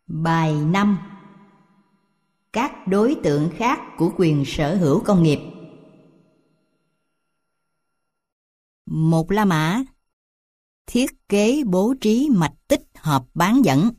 Bài 5. Các đối tượng khác của quyền sở hữu công nghiệp. Một La Mã. Thiết kế bố trí mạch tích hợp bán dẫn.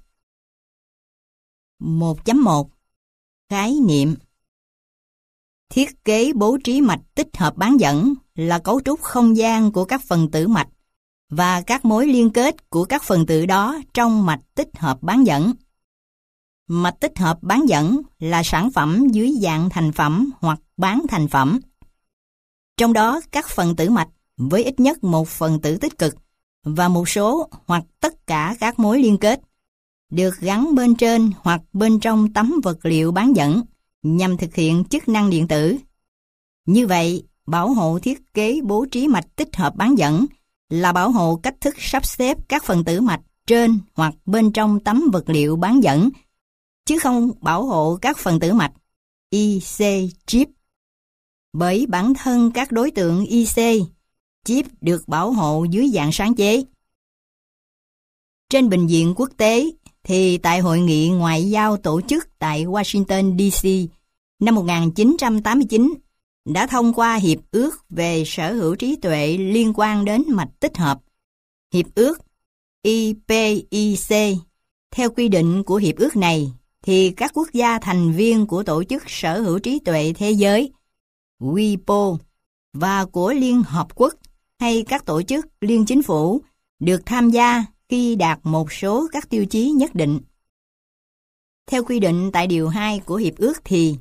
1.1 Khái niệm. Thiết kế bố trí mạch tích hợp bán dẫn là cấu trúc không gian của các phần tử mạch và các mối liên kết của các phần tử đó trong mạch tích hợp bán dẫn. Mạch tích hợp bán dẫn là sản phẩm dưới dạng thành phẩm hoặc bán thành phẩm. Trong đó các phần tử mạch với ít nhất một phần tử tích cực và một số hoặc tất cả các mối liên kết được gắn bên trên hoặc bên trong tấm vật liệu bán dẫn nhằm thực hiện chức năng điện tử. Như vậy, bảo hộ thiết kế bố trí mạch tích hợp bán dẫn là bảo hộ cách thức sắp xếp các phần tử mạch trên hoặc bên trong tấm vật liệu bán dẫn, chứ không bảo hộ các phần tử mạch IC chip. Bởi bản thân các đối tượng IC, chip được bảo hộ dưới dạng sáng chế. Trên bình diện quốc tế thì tại Hội nghị Ngoại giao tổ chức tại Washington DC năm 1989 đã thông qua Hiệp ước về sở hữu trí tuệ liên quan đến mạch tích hợp, Hiệp ước IPIC. Theo quy định của hiệp ước này, thì các quốc gia thành viên của Tổ chức Sở hữu trí tuệ thế giới WIPO và của Liên Hợp Quốc hay các tổ chức liên chính phủ được tham gia khi đạt một số các tiêu chí nhất định. Theo quy định tại Điều 2 của Hiệp ước thì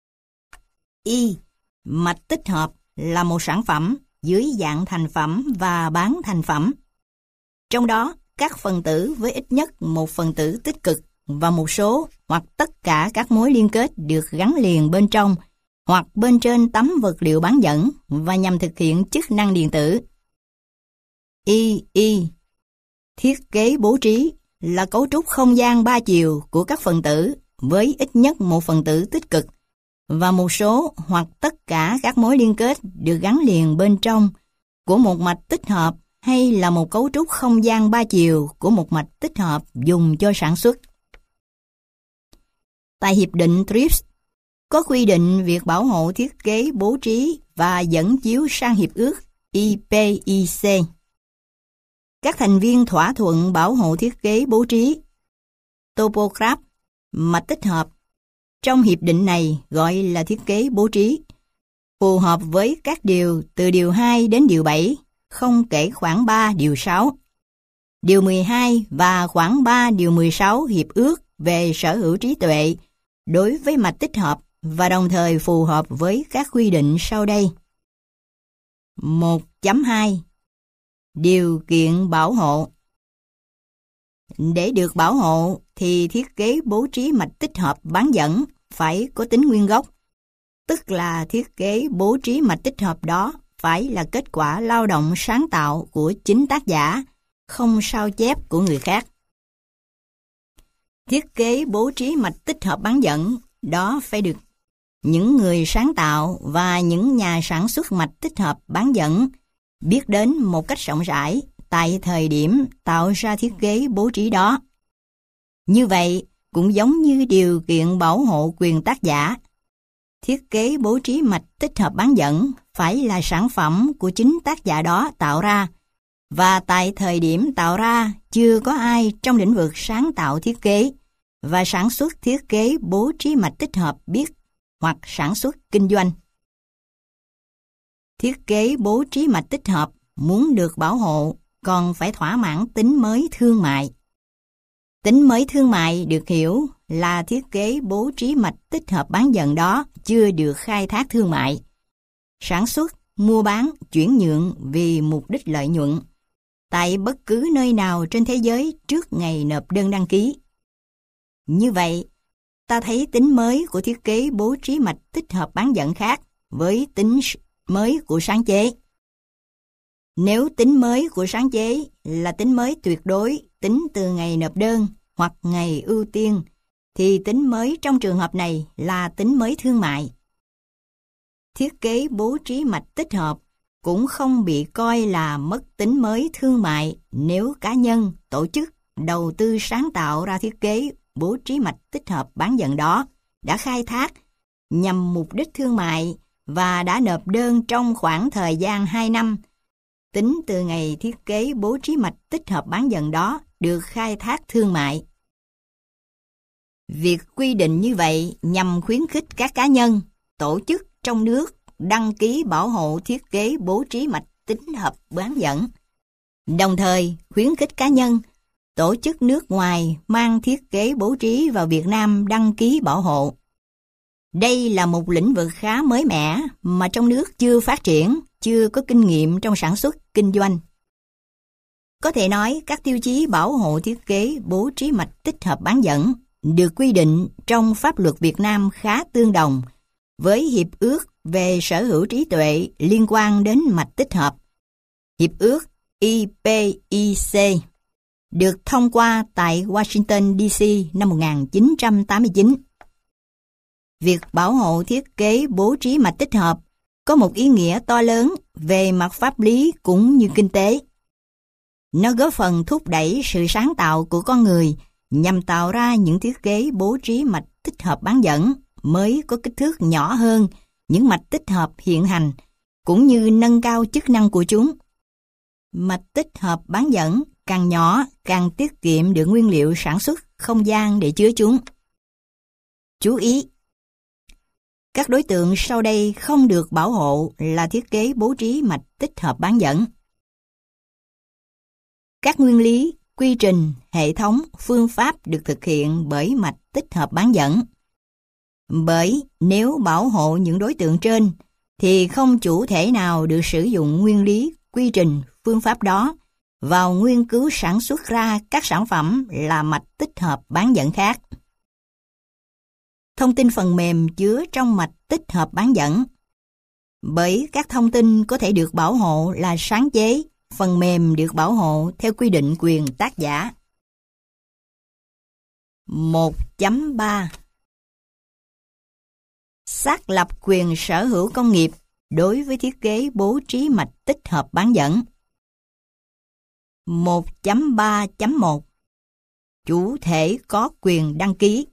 mạch tích hợp là một sản phẩm dưới dạng thành phẩm và bán thành phẩm. Trong đó, các phần tử với ít nhất một phần tử tích cực và một số hoặc tất cả các mối liên kết được gắn liền bên trong hoặc bên trên tấm vật liệu bán dẫn và nhằm thực hiện chức năng điện tử. Thiết kế bố trí là cấu trúc không gian ba chiều của các phần tử với ít nhất một phần tử tích cực và một số hoặc tất cả các mối liên kết được gắn liền bên trong của một mạch tích hợp hay là một cấu trúc không gian ba chiều của một mạch tích hợp dùng cho sản xuất. Tại Hiệp định TRIPS có quy định việc bảo hộ thiết kế bố trí và dẫn chiếu sang Hiệp ước IPIC. Các thành viên thỏa thuận bảo hộ thiết kế bố trí topograph, mạch tích hợp, trong hiệp định này gọi là thiết kế bố trí, phù hợp với các điều từ Điều 2 đến Điều 7, không kể khoản 3 Điều 6, Điều 12 và khoản 3 Điều 16 Hiệp ước về sở hữu trí tuệ đối với mạch tích hợp và đồng thời phù hợp với các quy định sau đây. 1.2 Điều kiện bảo hộ. Để được bảo hộ thì thiết kế bố trí mạch tích hợp bán dẫn phải có tính nguyên gốc, tức là thiết kế bố trí mạch tích hợp đó phải là kết quả lao động sáng tạo của chính tác giả, không sao chép của người khác. Thiết kế bố trí mạch tích hợp bán dẫn đó phải được những người sáng tạo và những nhà sản xuất mạch tích hợp bán dẫn biết đến một cách rộng rãi tại thời điểm tạo ra thiết kế bố trí đó. Như vậy, cũng giống như điều kiện bảo hộ quyền tác giả, thiết kế bố trí mạch tích hợp bán dẫn phải là sản phẩm của chính tác giả đó tạo ra, và tại thời điểm tạo ra chưa có ai trong lĩnh vực sáng tạo thiết kế và sản xuất thiết kế bố trí mạch tích hợp biết hoặc sản xuất kinh doanh. Thiết kế bố trí mạch tích hợp muốn được bảo hộ còn phải thỏa mãn tính mới thương mại. Tính mới thương mại được hiểu là thiết kế bố trí mạch tích hợp bán dẫn đó chưa được khai thác thương mại, sản xuất, mua bán, chuyển nhượng vì mục đích lợi nhuận tại bất cứ nơi nào trên thế giới trước ngày nộp đơn đăng ký. Như vậy, ta thấy tính mới của thiết kế bố trí mạch tích hợp bán dẫn khác với tính mới của sáng chế. Nếu tính mới của sáng chế là tính mới tuyệt đối tính từ ngày nộp đơn hoặc ngày ưu tiên, thì tính mới trong trường hợp này là tính mới thương mại. Thiết kế bố trí mạch tích hợp cũng không bị coi là mất tính mới thương mại nếu cá nhân, tổ chức đầu tư sáng tạo ra thiết kế bố trí mạch tích hợp bán dẫn đó đã khai thác nhằm mục đích thương mại và đã nộp đơn trong khoảng thời gian 2 năm, tính từ ngày thiết kế bố trí mạch tích hợp bán dẫn đó được khai thác thương mại. Việc quy định như vậy nhằm khuyến khích các cá nhân, tổ chức trong nước đăng ký bảo hộ thiết kế bố trí mạch tích hợp bán dẫn, đồng thời khuyến khích cá nhân, tổ chức nước ngoài mang thiết kế bố trí vào Việt Nam đăng ký bảo hộ. Đây là một lĩnh vực khá mới mẻ mà trong nước chưa phát triển, chưa có kinh nghiệm trong sản xuất, kinh doanh. Có thể nói các tiêu chí bảo hộ thiết kế bố trí mạch tích hợp bán dẫn được quy định trong pháp luật Việt Nam khá tương đồng với Hiệp ước về sở hữu trí tuệ liên quan đến mạch tích hợp, Hiệp ước IPIC, được thông qua tại Washington, D.C. năm 1989. Việc bảo hộ thiết kế bố trí mạch tích hợp có một ý nghĩa to lớn về mặt pháp lý cũng như kinh tế. Nó góp phần thúc đẩy sự sáng tạo của con người nhằm tạo ra những thiết kế bố trí mạch tích hợp bán dẫn mới có kích thước nhỏ hơn những mạch tích hợp hiện hành, cũng như nâng cao chức năng của chúng. Mạch tích hợp bán dẫn càng nhỏ càng tiết kiệm được nguyên liệu sản xuất, không gian để chứa chúng. Chú ý! Các đối tượng sau đây không được bảo hộ là thiết kế bố trí mạch tích hợp bán dẫn. Các nguyên lý, quy trình, hệ thống, phương pháp được thực hiện bởi mạch tích hợp bán dẫn. Bởi nếu bảo hộ những đối tượng trên, thì không chủ thể nào được sử dụng nguyên lý, quy trình, phương pháp đó vào nghiên cứu sản xuất ra các sản phẩm là mạch tích hợp bán dẫn khác. Thông tin phần mềm chứa trong mạch tích hợp bán dẫn. Bởi các thông tin có thể được bảo hộ là sáng chế, phần mềm được bảo hộ theo quy định quyền tác giả. 1.3 Xác lập quyền sở hữu công nghiệp đối với thiết kế bố trí mạch tích hợp bán dẫn. 1.3.1 Chủ thể có quyền đăng ký.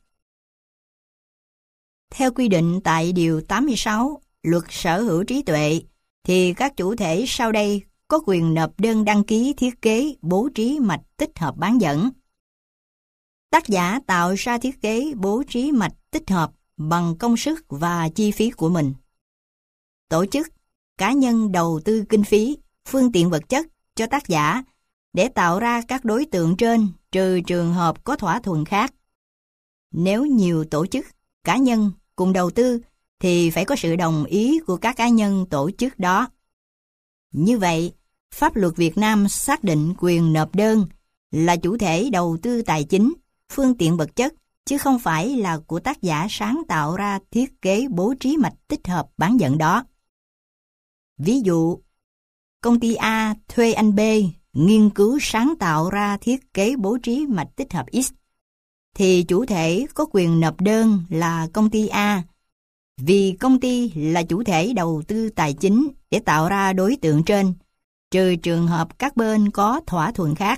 Theo quy định tại Điều 86 Luật Sở hữu trí tuệ, thì các chủ thể sau đây có quyền nộp đơn đăng ký thiết kế bố trí mạch tích hợp bán dẫn. Tác giả tạo ra thiết kế bố trí mạch tích hợp bằng công sức và chi phí của mình. Tổ chức, cá nhân đầu tư kinh phí, phương tiện vật chất cho tác giả để tạo ra các đối tượng trên, trừ trường hợp có thỏa thuận khác. Nếu nhiều tổ chức, cá nhân cùng đầu tư thì phải có sự đồng ý của các cá nhân tổ chức đó. Như vậy, pháp luật Việt Nam xác định quyền nộp đơn là chủ thể đầu tư tài chính, phương tiện vật chất, chứ không phải là của tác giả sáng tạo ra thiết kế bố trí mạch tích hợp bán dẫn đó. Ví dụ, công ty A thuê anh B nghiên cứu sáng tạo ra thiết kế bố trí mạch tích hợp X, thì chủ thể có quyền nộp đơn là công ty A, vì công ty là chủ thể đầu tư tài chính để tạo ra đối tượng trên, trừ trường hợp các bên có thỏa thuận khác.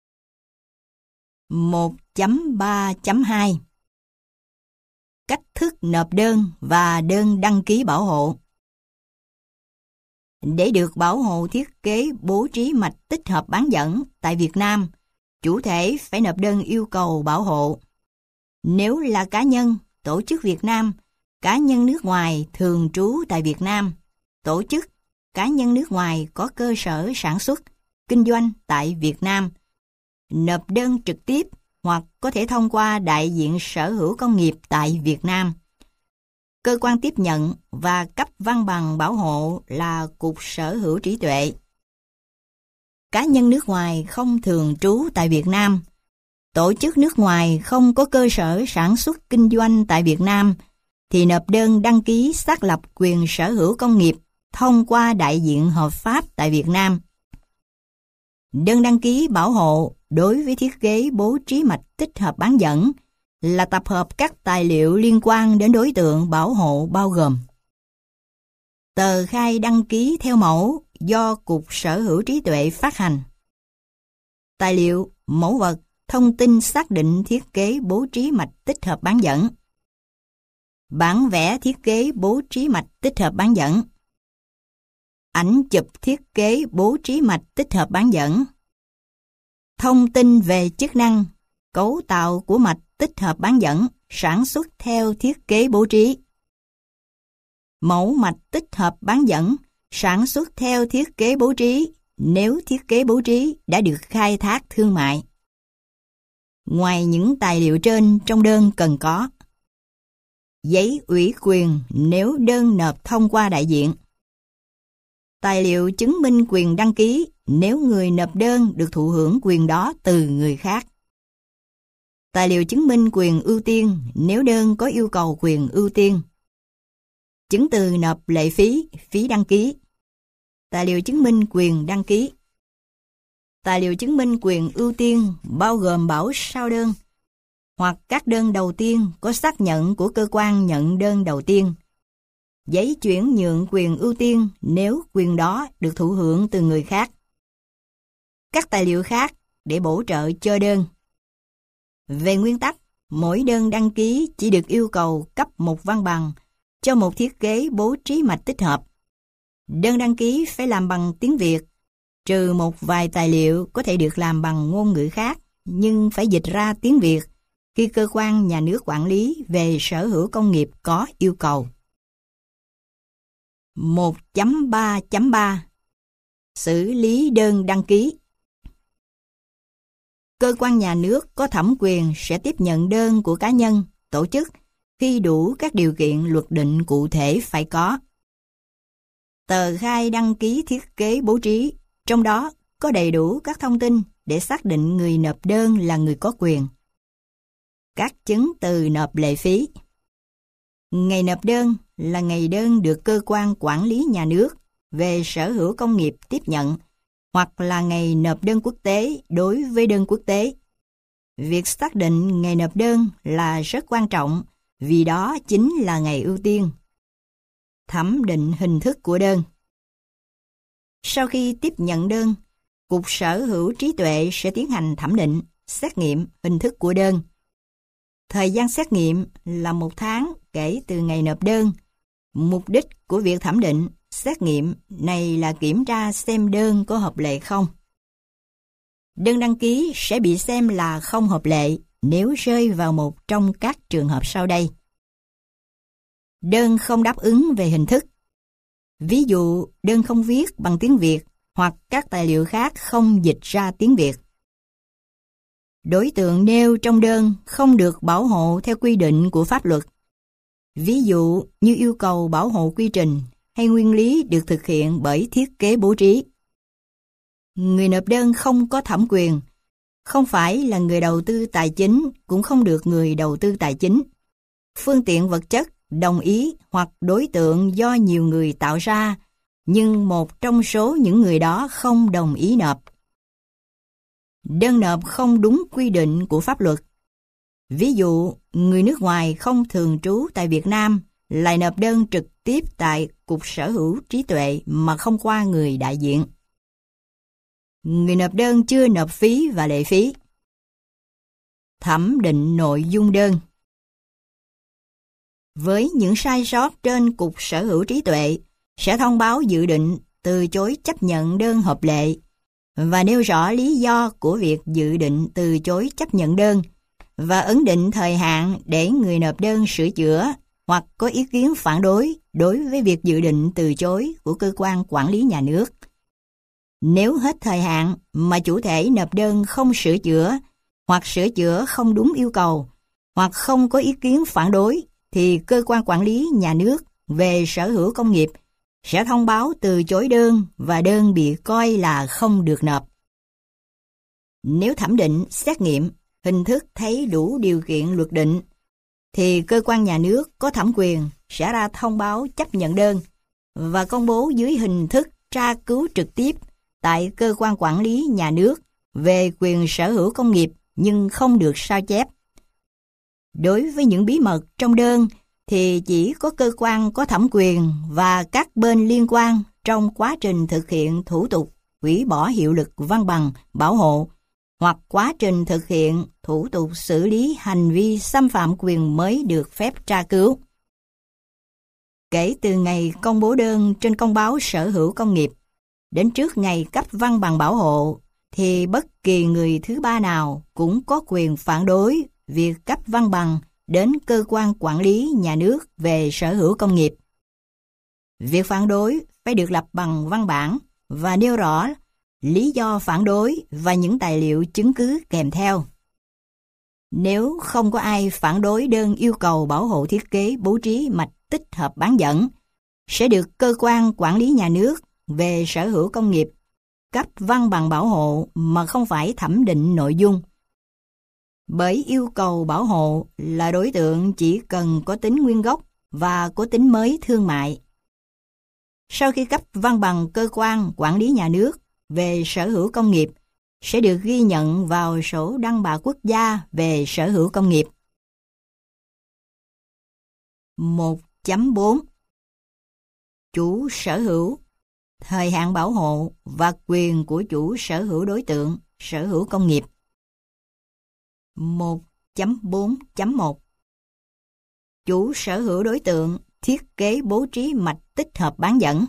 1.3.2 Cách thức nộp đơn và đơn đăng ký bảo hộ. Để được bảo hộ thiết kế bố trí mạch tích hợp bán dẫn tại Việt Nam, chủ thể phải nộp đơn yêu cầu bảo hộ. Nếu là cá nhân, tổ chức Việt Nam, cá nhân nước ngoài thường trú tại Việt Nam, tổ chức, cá nhân nước ngoài có cơ sở sản xuất, kinh doanh tại Việt Nam, nộp đơn trực tiếp hoặc có thể thông qua đại diện sở hữu công nghiệp tại Việt Nam. Cơ quan tiếp nhận và cấp văn bằng bảo hộ là Cục Sở hữu trí tuệ. Cá nhân nước ngoài không thường trú tại Việt Nam, tổ chức nước ngoài không có cơ sở sản xuất kinh doanh tại Việt Nam, thì nộp đơn đăng ký xác lập quyền sở hữu công nghiệp thông qua đại diện hợp pháp tại Việt Nam. Đơn đăng ký bảo hộ đối với thiết kế bố trí mạch tích hợp bán dẫn là tập hợp các tài liệu liên quan đến đối tượng bảo hộ bao gồm: tờ khai đăng ký theo mẫu do Cục Sở hữu trí tuệ phát hành, tài liệu, mẫu vật, thông tin xác định thiết kế bố trí mạch tích hợp bán dẫn. Bản vẽ thiết kế bố trí mạch tích hợp bán dẫn. Ảnh chụp thiết kế bố trí mạch tích hợp bán dẫn. Thông tin về chức năng, cấu tạo của mạch tích hợp bán dẫn sản xuất theo thiết kế bố trí. Mẫu mạch tích hợp bán dẫn sản xuất theo thiết kế bố trí nếu thiết kế bố trí đã được khai thác thương mại. Ngoài những tài liệu trên trong đơn cần có: giấy ủy quyền nếu đơn nộp thông qua đại diện, tài liệu chứng minh quyền đăng ký nếu người nộp đơn được thụ hưởng quyền đó từ người khác, tài liệu chứng minh quyền ưu tiên nếu đơn có yêu cầu quyền ưu tiên, chứng từ nộp lệ phí, phí đăng ký, tài liệu chứng minh quyền đăng ký. Tài liệu chứng minh quyền ưu tiên bao gồm bảo sao đơn hoặc các đơn đầu tiên có xác nhận của cơ quan nhận đơn đầu tiên, giấy chuyển nhượng quyền ưu tiên nếu quyền đó được thụ hưởng từ người khác, các tài liệu khác để bổ trợ cho đơn. Về nguyên tắc, mỗi đơn đăng ký chỉ được yêu cầu cấp một văn bằng cho một thiết kế bố trí mạch tích hợp. Đơn đăng ký phải làm bằng tiếng Việt, trừ một vài tài liệu có thể được làm bằng ngôn ngữ khác, nhưng phải dịch ra tiếng Việt khi cơ quan nhà nước quản lý về sở hữu công nghiệp có yêu cầu. 1.3.3 Xử lý đơn đăng ký. Cơ quan nhà nước có thẩm quyền sẽ tiếp nhận đơn của cá nhân, tổ chức khi đủ các điều kiện luật định cụ thể phải có. Tờ khai đăng ký thiết kế bố trí, trong đó có đầy đủ các thông tin để xác định người nộp đơn là người có quyền. Các chứng từ nộp lệ phí. Ngày nộp đơn là ngày đơn được cơ quan quản lý nhà nước về sở hữu công nghiệp tiếp nhận, hoặc là ngày nộp đơn quốc tế đối với đơn quốc tế. Việc xác định ngày nộp đơn là rất quan trọng vì đó chính là ngày ưu tiên. Thẩm định hình thức của đơn. Sau khi tiếp nhận đơn, Cục Sở hữu trí tuệ sẽ tiến hành thẩm định, xét nghiệm hình thức của đơn. Thời gian xét nghiệm là 1 tháng kể từ ngày nộp đơn. Mục đích của việc thẩm định, xét nghiệm này là kiểm tra xem đơn có hợp lệ không. Đơn đăng ký sẽ bị xem là không hợp lệ nếu rơi vào một trong các trường hợp sau đây. Đơn không đáp ứng về hình thức. Ví dụ, đơn không viết bằng tiếng Việt hoặc các tài liệu khác không dịch ra tiếng Việt. Đối tượng nêu trong đơn không được bảo hộ theo quy định của pháp luật. Ví dụ như yêu cầu bảo hộ quy trình hay nguyên lý được thực hiện bởi thiết kế bố trí. Người nộp đơn không có thẩm quyền, không phải là người đầu tư tài chính, cũng không được người đầu tư tài chính. Phương tiện vật chất đồng ý hoặc đối tượng do nhiều người tạo ra, nhưng một trong số những người đó không đồng ý nộp. Đơn nộp không đúng quy định của pháp luật. Ví dụ, người nước ngoài không thường trú tại Việt Nam lại nộp đơn trực tiếp tại Cục Sở hữu trí tuệ mà không qua người đại diện. Người nộp đơn chưa nộp phí và lệ phí. Thẩm định nội dung đơn. Với những sai sót trên, Cục Sở hữu trí tuệ sẽ thông báo dự định từ chối chấp nhận đơn hợp lệ và nêu rõ lý do của việc dự định từ chối chấp nhận đơn và ấn định thời hạn để người nộp đơn sửa chữa hoặc có ý kiến phản đối với việc dự định từ chối của cơ quan quản lý nhà nước. Nếu hết thời hạn mà chủ thể nộp đơn không sửa chữa hoặc sửa chữa không đúng yêu cầu hoặc không có ý kiến phản đối thì cơ quan quản lý nhà nước về sở hữu công nghiệp sẽ thông báo từ chối đơn và đơn bị coi là không được nộp. Nếu thẩm định, xét nghiệm, hình thức thấy đủ điều kiện luật định, thì cơ quan nhà nước có thẩm quyền sẽ ra thông báo chấp nhận đơn và công bố dưới hình thức tra cứu trực tiếp tại cơ quan quản lý nhà nước về quyền sở hữu công nghiệp nhưng không được sao chép. Đối với những bí mật trong đơn thì chỉ có cơ quan có thẩm quyền và các bên liên quan trong quá trình thực hiện thủ tục hủy bỏ hiệu lực văn bằng bảo hộ hoặc quá trình thực hiện thủ tục xử lý hành vi xâm phạm quyền mới được phép tra cứu. Kể từ ngày công bố đơn trên công báo sở hữu công nghiệp đến trước ngày cấp văn bằng bảo hộ, thì bất kỳ người thứ ba nào cũng có quyền phản đối việc cấp văn bằng đến cơ quan quản lý nhà nước về sở hữu công nghiệp. Việc phản đối phải được lập bằng văn bản và nêu rõ lý do phản đối và những tài liệu chứng cứ kèm theo. Nếu không có ai phản đối đơn yêu cầu bảo hộ thiết kế bố trí mạch tích hợp bán dẫn, sẽ được cơ quan quản lý nhà nước về sở hữu công nghiệp cấp văn bằng bảo hộ mà không phải thẩm định nội dung. Bởi yêu cầu bảo hộ là đối tượng chỉ cần có tính nguyên gốc và có tính mới thương mại. Sau khi cấp văn bằng, cơ quan quản lý nhà nước về sở hữu công nghiệp sẽ được ghi nhận vào sổ đăng bạ quốc gia về sở hữu công nghiệp. 1.4 Chủ sở hữu, thời hạn bảo hộ và quyền của chủ sở hữu đối tượng sở hữu công nghiệp. 1.4.1 Chủ sở hữu đối tượng thiết kế bố trí mạch tích hợp bán dẫn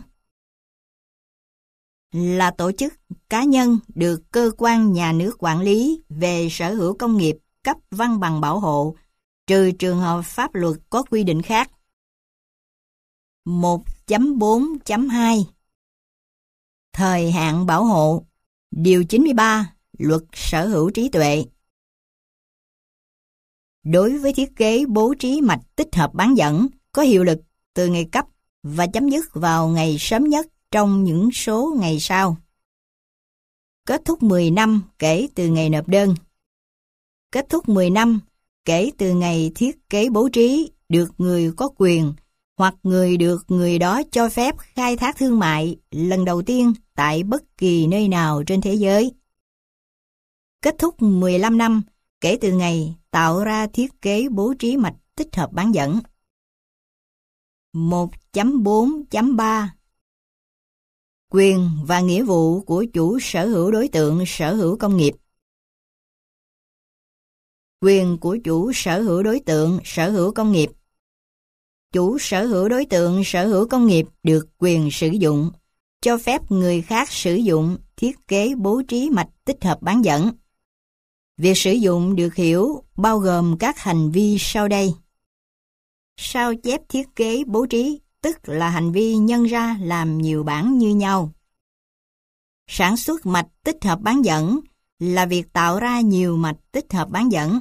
là tổ chức, cá nhân được cơ quan nhà nước quản lý về sở hữu công nghiệp cấp văn bằng bảo hộ, trừ trường hợp pháp luật có quy định khác. 1.4.2 Thời hạn bảo hộ, Điều 93 Luật Sở hữu trí tuệ. Đối với thiết kế bố trí mạch tích hợp bán dẫn có hiệu lực từ ngày cấp và chấm dứt vào ngày sớm nhất trong những số ngày sau. Kết thúc 10 năm kể từ ngày nộp đơn. Kết thúc 10 năm kể từ ngày thiết kế bố trí được người có quyền hoặc người được người đó cho phép khai thác thương mại lần đầu tiên tại bất kỳ nơi nào trên thế giới. Kết thúc 15 năm kể từ ngày tạo ra thiết kế bố trí mạch tích hợp bán dẫn. 1.4.3 Quyền và nghĩa vụ của chủ sở hữu đối tượng sở hữu công nghiệp. Quyền của chủ sở hữu đối tượng sở hữu công nghiệp. Chủ sở hữu đối tượng sở hữu công nghiệp được quyền sử dụng, cho phép người khác sử dụng thiết kế bố trí mạch tích hợp bán dẫn. Việc sử dụng được hiểu bao gồm các hành vi sau đây. Sao chép thiết kế bố trí, tức là hành vi nhân ra làm nhiều bản như nhau. Sản xuất mạch tích hợp bán dẫn là việc tạo ra nhiều mạch tích hợp bán dẫn.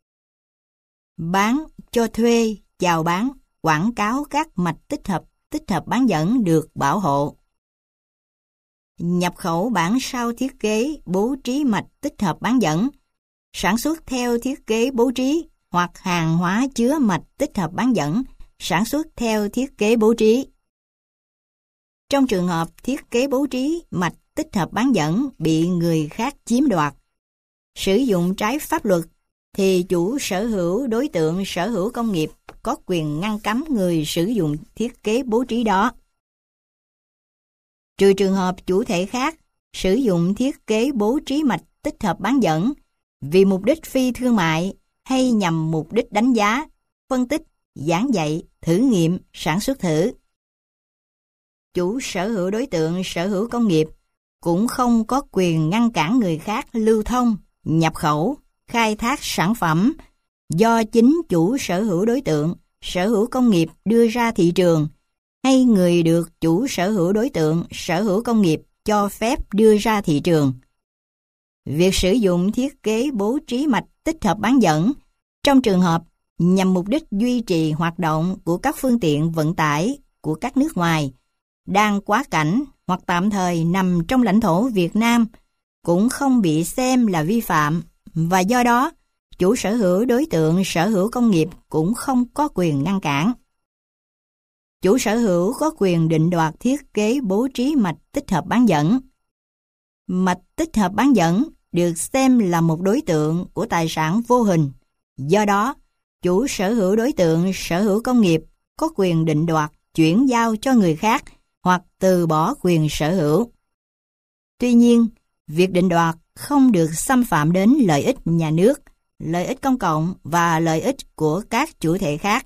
Bán, cho thuê, chào bán, quảng cáo các mạch tích hợp bán dẫn được bảo hộ. Nhập khẩu bản sao thiết kế bố trí mạch tích hợp bán dẫn, sản xuất theo thiết kế bố trí hoặc hàng hóa chứa mạch tích hợp bán dẫn, sản xuất theo thiết kế bố trí. Trong trường hợp thiết kế bố trí mạch tích hợp bán dẫn bị người khác chiếm đoạt, sử dụng trái pháp luật, thì chủ sở hữu đối tượng sở hữu công nghiệp có quyền ngăn cấm người sử dụng thiết kế bố trí đó. Trừ trường hợp chủ thể khác sử dụng thiết kế bố trí mạch tích hợp bán dẫn vì mục đích phi thương mại hay nhằm mục đích đánh giá, phân tích, giảng dạy, thử nghiệm, sản xuất thử. Chủ sở hữu đối tượng sở hữu công nghiệp cũng không có quyền ngăn cản người khác lưu thông, nhập khẩu, khai thác sản phẩm do chính chủ sở hữu đối tượng sở hữu công nghiệp đưa ra thị trường, hay người được chủ sở hữu đối tượng sở hữu công nghiệp cho phép đưa ra thị trường. Việc sử dụng thiết kế bố trí mạch tích hợp bán dẫn trong trường hợp nhằm mục đích duy trì hoạt động của các phương tiện vận tải của các nước ngoài đang quá cảnh hoặc tạm thời nằm trong lãnh thổ Việt Nam cũng không bị xem là vi phạm, và do đó chủ sở hữu đối tượng sở hữu công nghiệp cũng không có quyền ngăn cản. Chủ sở hữu có quyền định đoạt thiết kế bố trí mạch tích hợp bán dẫn. Mạch tích hợp bán dẫn được xem là một đối tượng của tài sản vô hình, do đó chủ sở hữu đối tượng sở hữu công nghiệp có quyền định đoạt chuyển giao cho người khác hoặc từ bỏ quyền sở hữu. Tuy nhiên, việc định đoạt không được xâm phạm đến lợi ích nhà nước, lợi ích công cộng và lợi ích của các chủ thể khác.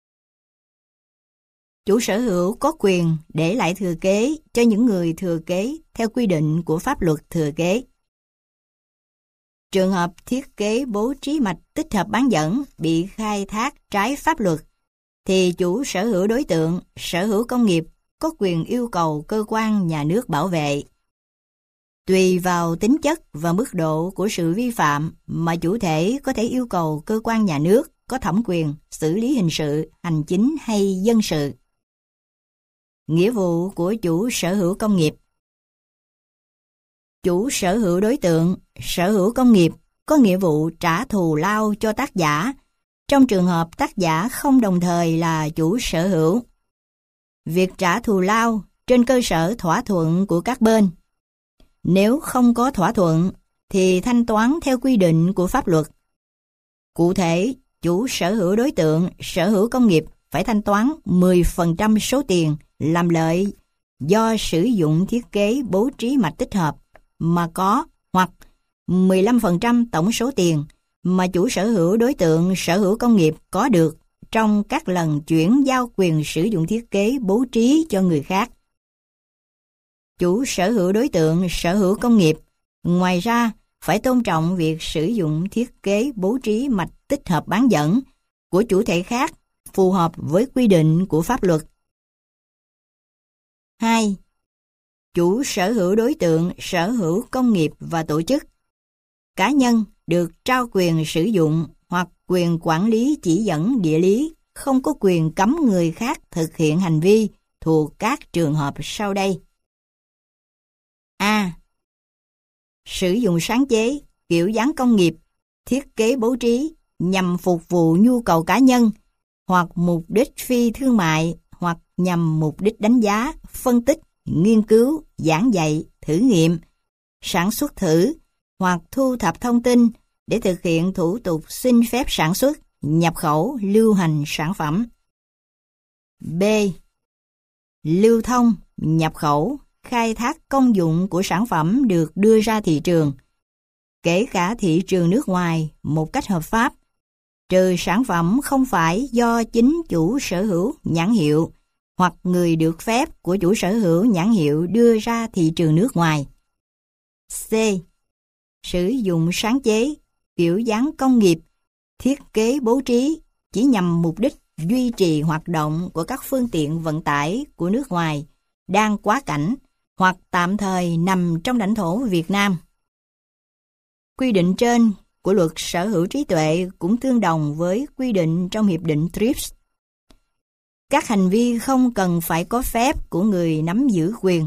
Chủ sở hữu có quyền để lại thừa kế cho những người thừa kế theo quy định của pháp luật thừa kế. Trường hợp thiết kế bố trí mạch tích hợp bán dẫn bị khai thác trái pháp luật, thì chủ sở hữu đối tượng, sở hữu công nghiệp có quyền yêu cầu cơ quan nhà nước bảo vệ. Tùy vào tính chất và mức độ của sự vi phạm mà chủ thể có thể yêu cầu cơ quan nhà nước có thẩm quyền xử lý hình sự, hành chính hay dân sự. Nghĩa vụ của chủ sở hữu công nghiệp. Chủ sở hữu đối tượng, sở hữu công nghiệp có nghĩa vụ trả thù lao cho tác giả trong trường hợp tác giả không đồng thời là chủ sở hữu. Việc trả thù lao trên cơ sở thỏa thuận của các bên. Nếu không có thỏa thuận thì thanh toán theo quy định của pháp luật. Cụ thể, chủ sở hữu đối tượng, sở hữu công nghiệp phải thanh toán 10% số tiền làm lợi do sử dụng thiết kế bố trí mạch tích hợp mà có, hoặc 15% tổng số tiền mà chủ sở hữu đối tượng, sở hữu công nghiệp có được trong các lần chuyển giao quyền sử dụng thiết kế bố trí cho người khác. Chủ sở hữu đối tượng, sở hữu công nghiệp ngoài ra phải tôn trọng việc sử dụng thiết kế bố trí mạch tích hợp bán dẫn của chủ thể khác phù hợp với quy định của pháp luật. 2. Chủ sở hữu đối tượng, sở hữu công nghiệp và tổ chức. Cá nhân được trao quyền sử dụng hoặc quyền quản lý chỉ dẫn địa lý không có quyền cấm người khác thực hiện hành vi thuộc các trường hợp sau đây. A. Sử dụng sáng chế, kiểu dáng công nghiệp, thiết kế bố trí nhằm phục vụ nhu cầu cá nhân hoặc mục đích phi thương mại hoặc nhằm mục đích đánh giá, phân tích, nghiên cứu, giảng dạy, thử nghiệm, sản xuất thử hoặc thu thập thông tin để thực hiện thủ tục xin phép sản xuất, nhập khẩu, lưu hành sản phẩm. B. Lưu thông, nhập khẩu, khai thác công dụng của sản phẩm được đưa ra thị trường, kể cả thị trường nước ngoài một cách hợp pháp, trừ sản phẩm không phải do chính chủ sở hữu nhãn hiệu hoặc người được phép của chủ sở hữu nhãn hiệu đưa ra thị trường nước ngoài. C. Sử dụng sáng chế, kiểu dáng công nghiệp, thiết kế bố trí chỉ nhằm mục đích duy trì hoạt động của các phương tiện vận tải của nước ngoài đang quá cảnh hoặc tạm thời nằm trong lãnh thổ Việt Nam. Quy định trên của luật sở hữu trí tuệ cũng tương đồng với quy định trong Hiệp định TRIPS. Các hành vi không cần phải có phép của người nắm giữ quyền.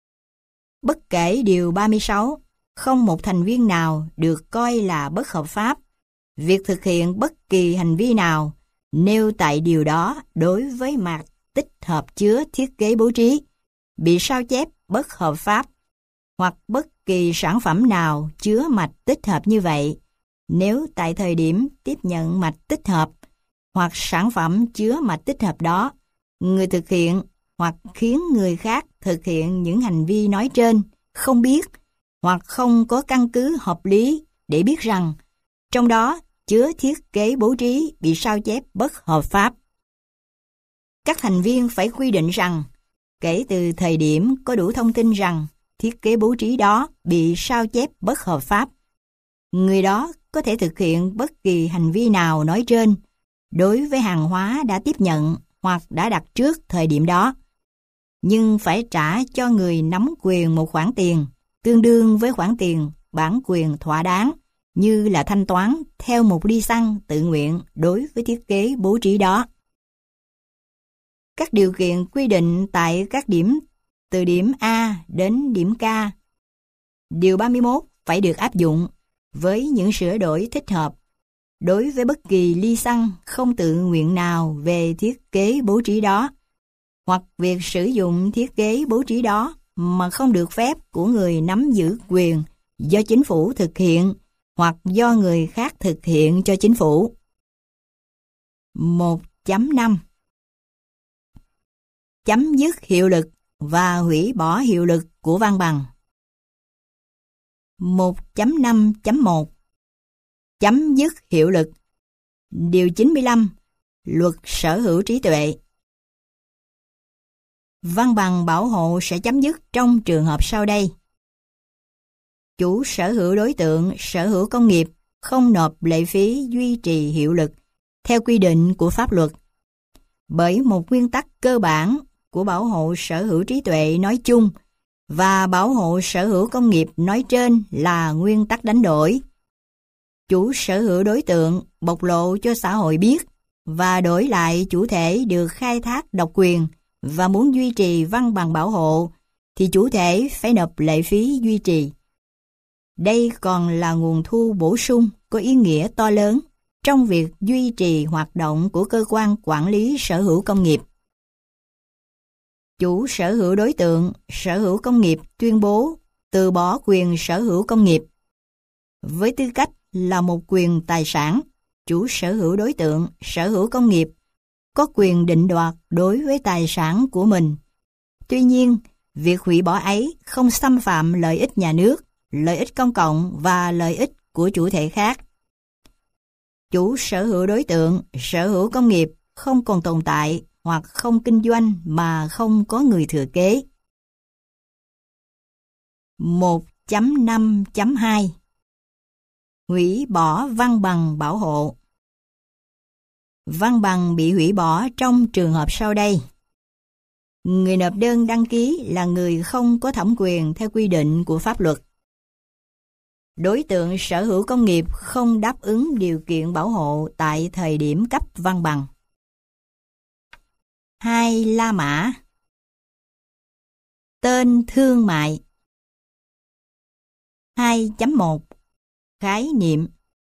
Bất kể điều 36, không một thành viên nào được coi là bất hợp pháp. Việc thực hiện bất kỳ hành vi nào nêu tại điều đó đối với mạch tích hợp chứa thiết kế bố trí bị sao chép bất hợp pháp, hoặc bất kỳ sản phẩm nào chứa mạch tích hợp như vậy, nếu tại thời điểm tiếp nhận mạch tích hợp hoặc sản phẩm chứa mạch tích hợp đó, người thực hiện hoặc khiến người khác thực hiện những hành vi nói trên không biết hoặc không có căn cứ hợp lý để biết rằng trong đó chứa thiết kế bố trí bị sao chép bất hợp pháp. Các thành viên phải quy định rằng kể từ thời điểm có đủ thông tin rằng thiết kế bố trí đó bị sao chép bất hợp pháp, người đó có thể thực hiện bất kỳ hành vi nào nói trên đối với hàng hóa đã tiếp nhận hoặc đã đặt trước thời điểm đó, nhưng phải trả cho người nắm quyền một khoản tiền tương đương với khoản tiền bản quyền thỏa đáng, như là thanh toán theo một ly xăng tự nguyện đối với thiết kế bố trí đó. Các điều kiện quy định tại các điểm từ điểm A đến điểm K. Điều 31 phải được áp dụng với những sửa đổi thích hợp đối với bất kỳ ly xăng không tự nguyện nào về thiết kế bố trí đó, hoặc việc sử dụng thiết kế bố trí đó mà không được phép của người nắm giữ quyền do chính phủ thực hiện hoặc do người khác thực hiện cho chính phủ. 1.5 Chấm dứt hiệu lực và hủy bỏ hiệu lực của văn bằng. 1.5.1 Chấm dứt hiệu lực. Điều 95 Luật sở hữu trí tuệ. Văn bằng bảo hộ sẽ chấm dứt trong trường hợp sau đây. Chủ sở hữu đối tượng sở hữu công nghiệp không nộp lệ phí duy trì hiệu lực theo quy định của pháp luật. Bởi một nguyên tắc cơ bản của bảo hộ sở hữu trí tuệ nói chung và bảo hộ sở hữu công nghiệp nói trên là nguyên tắc đánh đổi. Chủ sở hữu đối tượng bộc lộ cho xã hội biết và đổi lại chủ thể được khai thác độc quyền và muốn duy trì văn bằng bảo hộ thì chủ thể phải nộp lệ phí duy trì. Đây còn là nguồn thu bổ sung có ý nghĩa to lớn trong việc duy trì hoạt động của cơ quan quản lý sở hữu công nghiệp. Chủ sở hữu đối tượng sở hữu công nghiệp tuyên bố từ bỏ quyền sở hữu công nghiệp. Với tư cách là một quyền tài sản, chủ sở hữu đối tượng sở hữu công nghiệp có quyền định đoạt đối với tài sản của mình. Tuy nhiên, việc hủy bỏ ấy không xâm phạm lợi ích nhà nước, lợi ích công cộng và lợi ích của chủ thể khác. Chủ sở hữu đối tượng sở hữu công nghiệp không còn tồn tại hoặc không kinh doanh mà không có người thừa kế. 1.5.2 Hủy bỏ văn bằng bảo hộ. Văn bằng bị hủy bỏ trong trường hợp sau đây. Người nộp đơn đăng ký là người không có thẩm quyền theo quy định của pháp luật. Đối tượng sở hữu công nghiệp không đáp ứng điều kiện bảo hộ tại thời điểm cấp văn bằng. 2. La mã. Tên thương mại. 2.1 Khái niệm.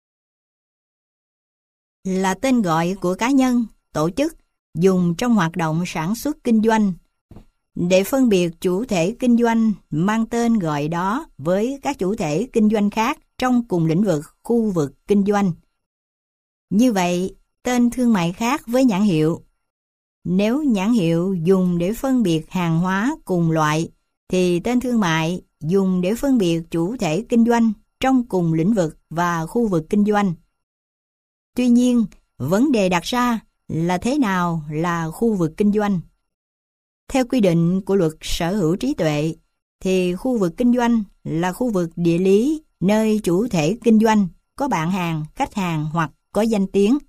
Là tên gọi của cá nhân, tổ chức dùng trong hoạt động sản xuất kinh doanh để phân biệt chủ thể kinh doanh mang tên gọi đó với các chủ thể kinh doanh khác trong cùng lĩnh vực, khu vực kinh doanh. Như vậy, tên thương mại khác với nhãn hiệu. Nếu nhãn hiệu dùng để phân biệt hàng hóa cùng loại, thì tên thương mại dùng để phân biệt chủ thể kinh doanh trong cùng lĩnh vực và khu vực kinh doanh. Tuy nhiên, vấn đề đặt ra là thế nào là khu vực kinh doanh? Theo quy định của luật sở hữu trí tuệ, thì khu vực kinh doanh là khu vực địa lý nơi chủ thể kinh doanh có bạn hàng, khách hàng hoặc có danh tiếng.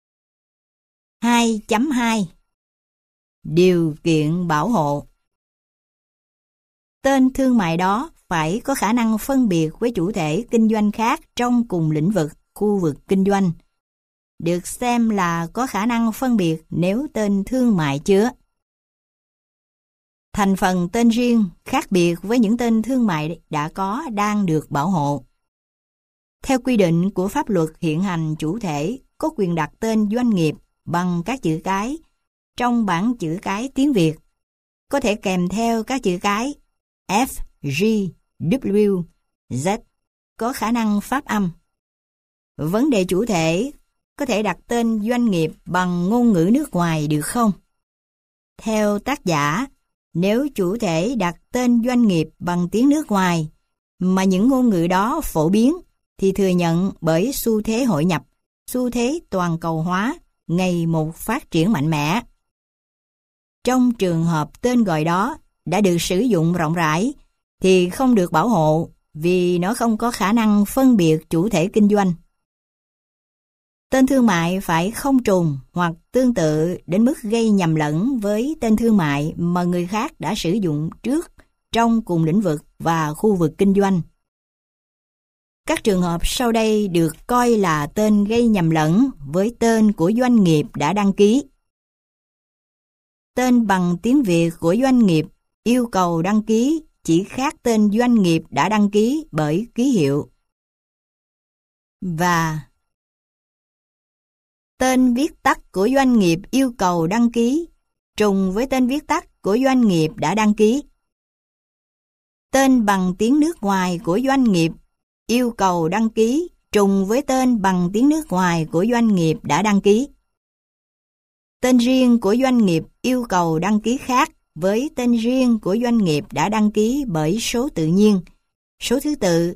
2.2 Điều kiện bảo hộ. Tên thương mại đó phải có khả năng phân biệt với chủ thể kinh doanh khác trong cùng lĩnh vực, khu vực kinh doanh. Được xem là có khả năng phân biệt nếu tên thương mại chứa thành phần tên riêng khác biệt với những tên thương mại đã có đang được bảo hộ. Theo quy định của pháp luật hiện hành, chủ thể có quyền đặt tên doanh nghiệp bằng các chữ cái trong bảng chữ cái tiếng Việt, có thể kèm theo các chữ cái F, G, W, Z có khả năng phát âm. Vấn đề chủ thể có thể đặt tên doanh nghiệp bằng ngôn ngữ nước ngoài được không? Theo tác giả, nếu chủ thể đặt tên doanh nghiệp bằng tiếng nước ngoài mà những ngôn ngữ đó phổ biến thì thừa nhận bởi xu thế hội nhập, xu thế toàn cầu hóa ngày một phát triển mạnh mẽ. Trong trường hợp tên gọi đó đã được sử dụng rộng rãi thì không được bảo hộ vì nó không có khả năng phân biệt chủ thể kinh doanh. Tên thương mại phải không trùng hoặc tương tự đến mức gây nhầm lẫn với tên thương mại mà người khác đã sử dụng trước trong cùng lĩnh vực và khu vực kinh doanh. Các trường hợp sau đây được coi là tên gây nhầm lẫn với tên của doanh nghiệp đã đăng ký. Tên bằng tiếng Việt của doanh nghiệp yêu cầu đăng ký chỉ khác tên doanh nghiệp đã đăng ký bởi ký hiệu. Và tên viết tắt của doanh nghiệp yêu cầu đăng ký trùng với tên viết tắt của doanh nghiệp đã đăng ký. Tên bằng tiếng nước ngoài của doanh nghiệp yêu cầu đăng ký trùng với tên bằng tiếng nước ngoài của doanh nghiệp đã đăng ký. Tên riêng của doanh nghiệp yêu cầu đăng ký khác với tên riêng của doanh nghiệp đã đăng ký bởi số tự nhiên, số thứ tự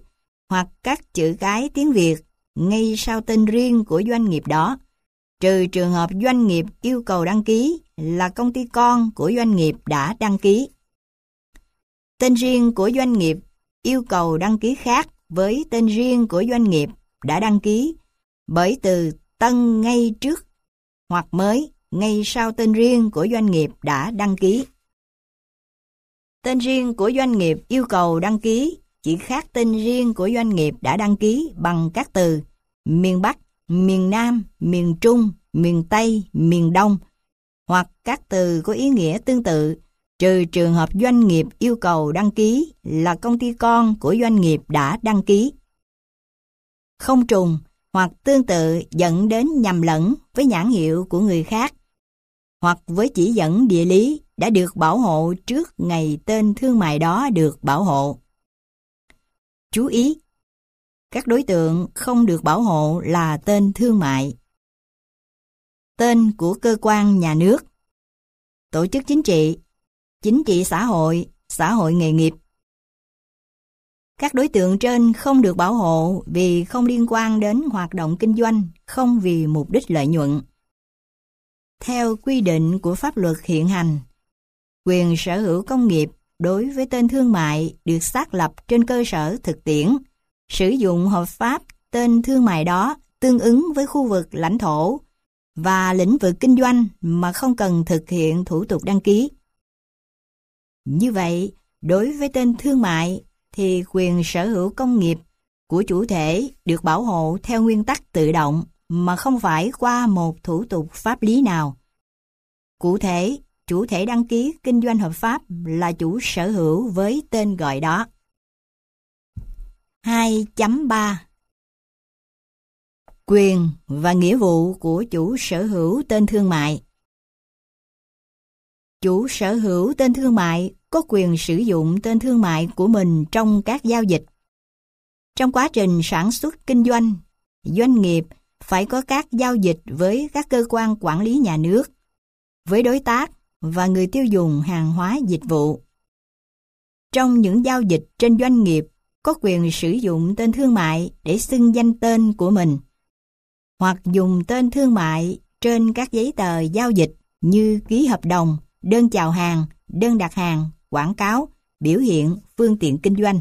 hoặc các chữ cái tiếng Việt ngay sau tên riêng của doanh nghiệp đó, trừ trường hợp doanh nghiệp yêu cầu đăng ký là công ty con của doanh nghiệp đã đăng ký. Tên riêng của doanh nghiệp yêu cầu đăng ký khác với tên riêng của doanh nghiệp đã đăng ký bởi từ tân ngay trước hoặc mới ngay sau tên riêng của doanh nghiệp đã đăng ký. Tên riêng của doanh nghiệp yêu cầu đăng ký chỉ khác tên riêng của doanh nghiệp đã đăng ký bằng các từ miền Bắc, miền Nam, miền Trung, miền Tây, miền Đông, hoặc các từ có ý nghĩa tương tự, trừ trường hợp doanh nghiệp yêu cầu đăng ký là công ty con của doanh nghiệp đã đăng ký. Không trùng hoặc tương tự dẫn đến nhầm lẫn với nhãn hiệu của người khác, hoặc với chỉ dẫn địa lý đã được bảo hộ trước ngày tên thương mại đó được bảo hộ. Chú ý! Các đối tượng không được bảo hộ là tên thương mại, tên của cơ quan nhà nước, tổ chức chính trị xã hội nghề nghiệp. Các đối tượng trên không được bảo hộ vì không liên quan đến hoạt động kinh doanh không vì mục đích lợi nhuận. Theo quy định của pháp luật hiện hành, quyền sở hữu công nghiệp đối với tên thương mại được xác lập trên cơ sở thực tiễn, sử dụng hợp pháp tên thương mại đó tương ứng với khu vực lãnh thổ và lĩnh vực kinh doanh mà không cần thực hiện thủ tục đăng ký. Như vậy, đối với tên thương mại thì quyền sở hữu công nghiệp của chủ thể được bảo hộ theo nguyên tắc tự động mà không phải qua một thủ tục pháp lý nào. Cụ thể, chủ thể đăng ký kinh doanh hợp pháp là chủ sở hữu với tên gọi đó. 2.3 Quyền và nghĩa vụ của chủ sở hữu tên thương mại. Chủ sở hữu tên thương mại có quyền sử dụng tên thương mại của mình trong các giao dịch. Trong quá trình sản xuất kinh doanh, doanh nghiệp phải có các giao dịch với các cơ quan quản lý nhà nước, với đối tác và người tiêu dùng hàng hóa dịch vụ. Trong những giao dịch trên doanh nghiệp có quyền sử dụng tên thương mại để xưng danh tên của mình, hoặc dùng tên thương mại trên các giấy tờ giao dịch như ký hợp đồng, đơn chào hàng, đơn đặt hàng, quảng cáo, biểu hiện, phương tiện kinh doanh.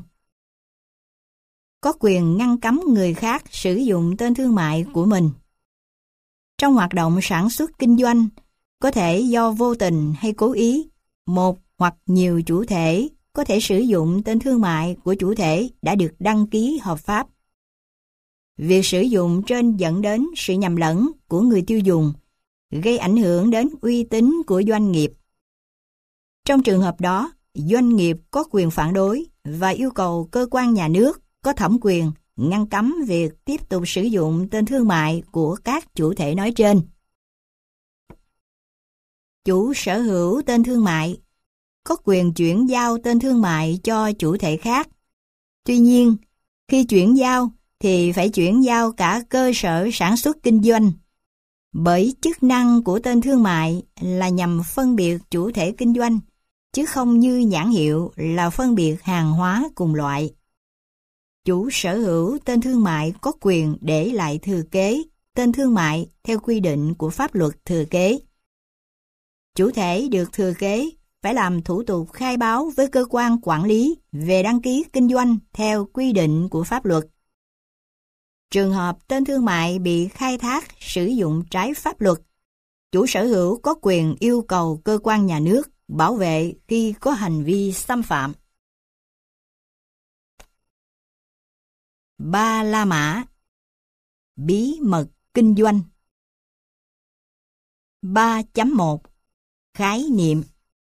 Có quyền ngăn cấm người khác sử dụng tên thương mại của mình. Trong hoạt động sản xuất kinh doanh, có thể do vô tình hay cố ý, một hoặc nhiều chủ thể có thể sử dụng tên thương mại của chủ thể đã được đăng ký hợp pháp. Việc sử dụng trên dẫn đến sự nhầm lẫn của người tiêu dùng, gây ảnh hưởng đến uy tín của doanh nghiệp. Trong trường hợp đó, doanh nghiệp có quyền phản đối và yêu cầu cơ quan nhà nước có thẩm quyền ngăn cấm việc tiếp tục sử dụng tên thương mại của các chủ thể nói trên. Chủ sở hữu tên thương mại có quyền chuyển giao tên thương mại cho chủ thể khác. Tuy nhiên, khi chuyển giao thì phải chuyển giao cả cơ sở sản xuất kinh doanh, bởi chức năng của tên thương mại là nhằm phân biệt chủ thể kinh doanh, chứ không như nhãn hiệu là phân biệt hàng hóa cùng loại. Chủ sở hữu tên thương mại có quyền để lại thừa kế tên thương mại theo quy định của pháp luật thừa kế. Chủ thể được thừa kế phải làm thủ tục khai báo với cơ quan quản lý về đăng ký kinh doanh theo quy định của pháp luật. Trường hợp tên thương mại bị khai thác sử dụng trái pháp luật, chủ sở hữu có quyền yêu cầu cơ quan nhà nước bảo vệ khi có hành vi xâm phạm. Ba La Mã. Bí mật kinh doanh. 3.1 Khái niệm.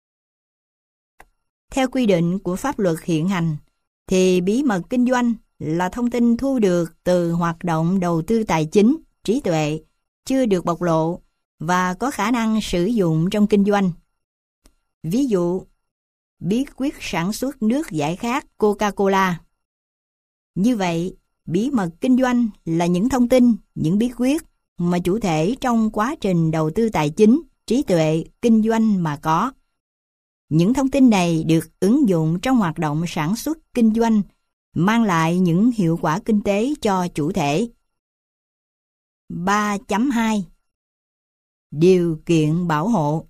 Theo quy định của pháp luật hiện hành, thì bí mật kinh doanh là thông tin thu được từ hoạt động đầu tư tài chính, trí tuệ, chưa được bộc lộ và có khả năng sử dụng trong kinh doanh. Ví dụ, bí quyết sản xuất nước giải khát Coca-Cola. Như vậy, bí mật kinh doanh là những thông tin, những bí quyết mà chủ thể trong quá trình đầu tư tài chính, trí tuệ, kinh doanh mà có. Những thông tin này được ứng dụng trong hoạt động sản xuất kinh doanh mang lại những hiệu quả kinh tế cho chủ thể. 3.2 Điều kiện bảo hộ.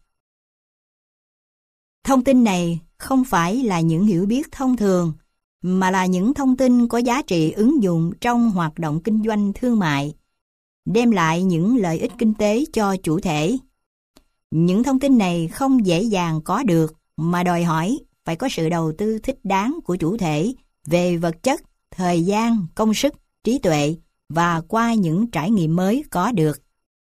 Thông tin này không phải là những hiểu biết thông thường, mà là những thông tin có giá trị ứng dụng trong hoạt động kinh doanh thương mại, đem lại những lợi ích kinh tế cho chủ thể. Những thông tin này không dễ dàng có được, mà đòi hỏi phải có sự đầu tư thích đáng của chủ thể về vật chất, thời gian, công sức, trí tuệ và qua những trải nghiệm mới có được.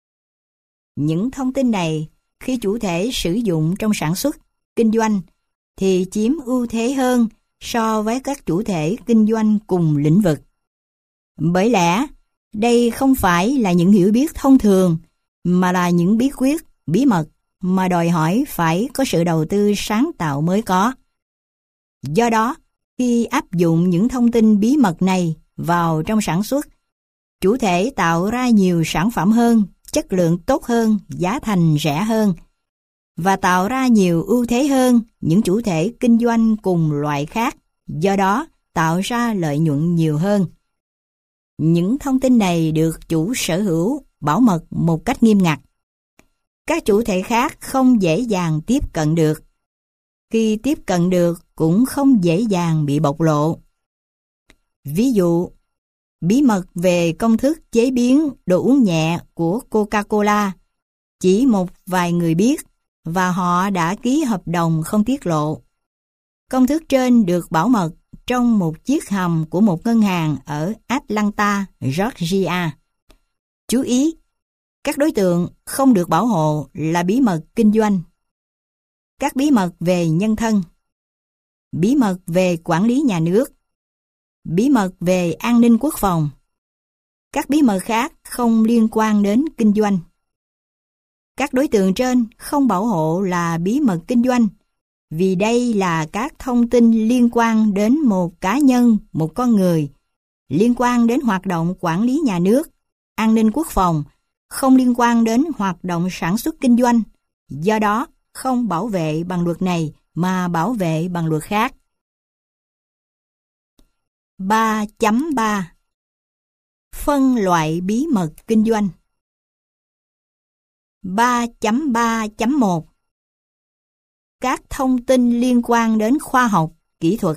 Những thông tin này, khi chủ thể sử dụng trong sản xuất, kinh doanh, thì chiếm ưu thế hơn so với các chủ thể kinh doanh cùng lĩnh vực. Bởi lẽ, đây không phải là những hiểu biết thông thường, mà là những bí quyết, bí mật mà đòi hỏi phải có sự đầu tư sáng tạo mới có. Do đó, khi áp dụng những thông tin bí mật này vào trong sản xuất, chủ thể tạo ra nhiều sản phẩm hơn, chất lượng tốt hơn, giá thành rẻ hơn, và tạo ra nhiều ưu thế hơn những chủ thể kinh doanh cùng loại khác, do đó tạo ra lợi nhuận nhiều hơn. Những thông tin này được chủ sở hữu bảo mật một cách nghiêm ngặt. Các chủ thể khác không dễ dàng tiếp cận được. Khi tiếp cận được cũng không dễ dàng bị bộc lộ. Ví dụ, bí mật về công thức chế biến đồ uống nhẹ của Coca-Cola chỉ một vài người biết, và họ đã ký hợp đồng không tiết lộ. Công thức trên được bảo mật trong một chiếc hầm của một ngân hàng ở Atlanta, Georgia. Chú ý, các đối tượng không được bảo hộ là bí mật kinh doanh. Các bí mật về nhân thân, bí mật về quản lý nhà nước, bí mật về an ninh quốc phòng. Các bí mật khác không liên quan đến kinh doanh. Các đối tượng trên không bảo hộ là bí mật kinh doanh, vì đây là các thông tin liên quan đến một cá nhân, một con người, liên quan đến hoạt động quản lý nhà nước, an ninh quốc phòng, không liên quan đến hoạt động sản xuất kinh doanh, do đó không bảo vệ bằng luật này mà bảo vệ bằng luật khác. 3.3 Phân loại bí mật kinh doanh. 3.3.1 Các thông tin liên quan đến khoa học, kỹ thuật.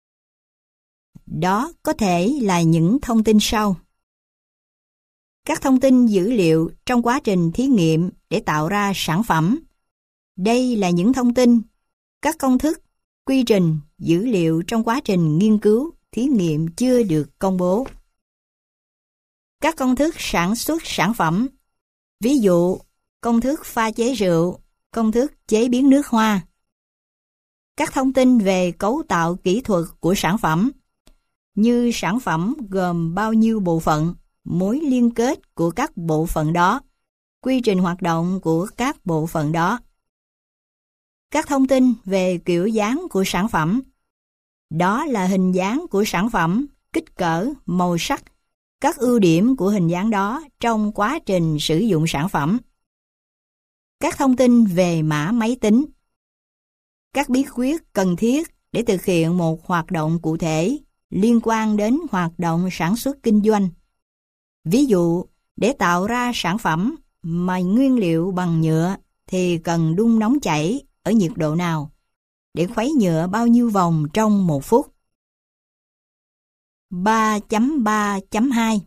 Đó có thể là những thông tin sau. Các thông tin dữ liệu trong quá trình thí nghiệm để tạo ra sản phẩm. Đây là những thông tin, các công thức, quy trình, dữ liệu trong quá trình nghiên cứu, thí nghiệm chưa được công bố. Các công thức sản xuất sản phẩm. Ví dụ, công thức pha chế rượu, công thức chế biến nước hoa. Các thông tin về cấu tạo kỹ thuật của sản phẩm, như sản phẩm gồm bao nhiêu bộ phận, mối liên kết của các bộ phận đó, quy trình hoạt động của các bộ phận đó. Các thông tin về kiểu dáng của sản phẩm, đó là hình dáng của sản phẩm, kích cỡ, màu sắc, các ưu điểm của hình dáng đó trong quá trình sử dụng sản phẩm. Các thông tin về mã máy tính, các bí quyết cần thiết để thực hiện một hoạt động cụ thể liên quan đến hoạt động sản xuất kinh doanh. Ví dụ, để tạo ra sản phẩm mà nguyên liệu bằng nhựa thì cần đun nóng chảy ở nhiệt độ nào, để khuấy nhựa bao nhiêu vòng trong 1 phút. 3.3.2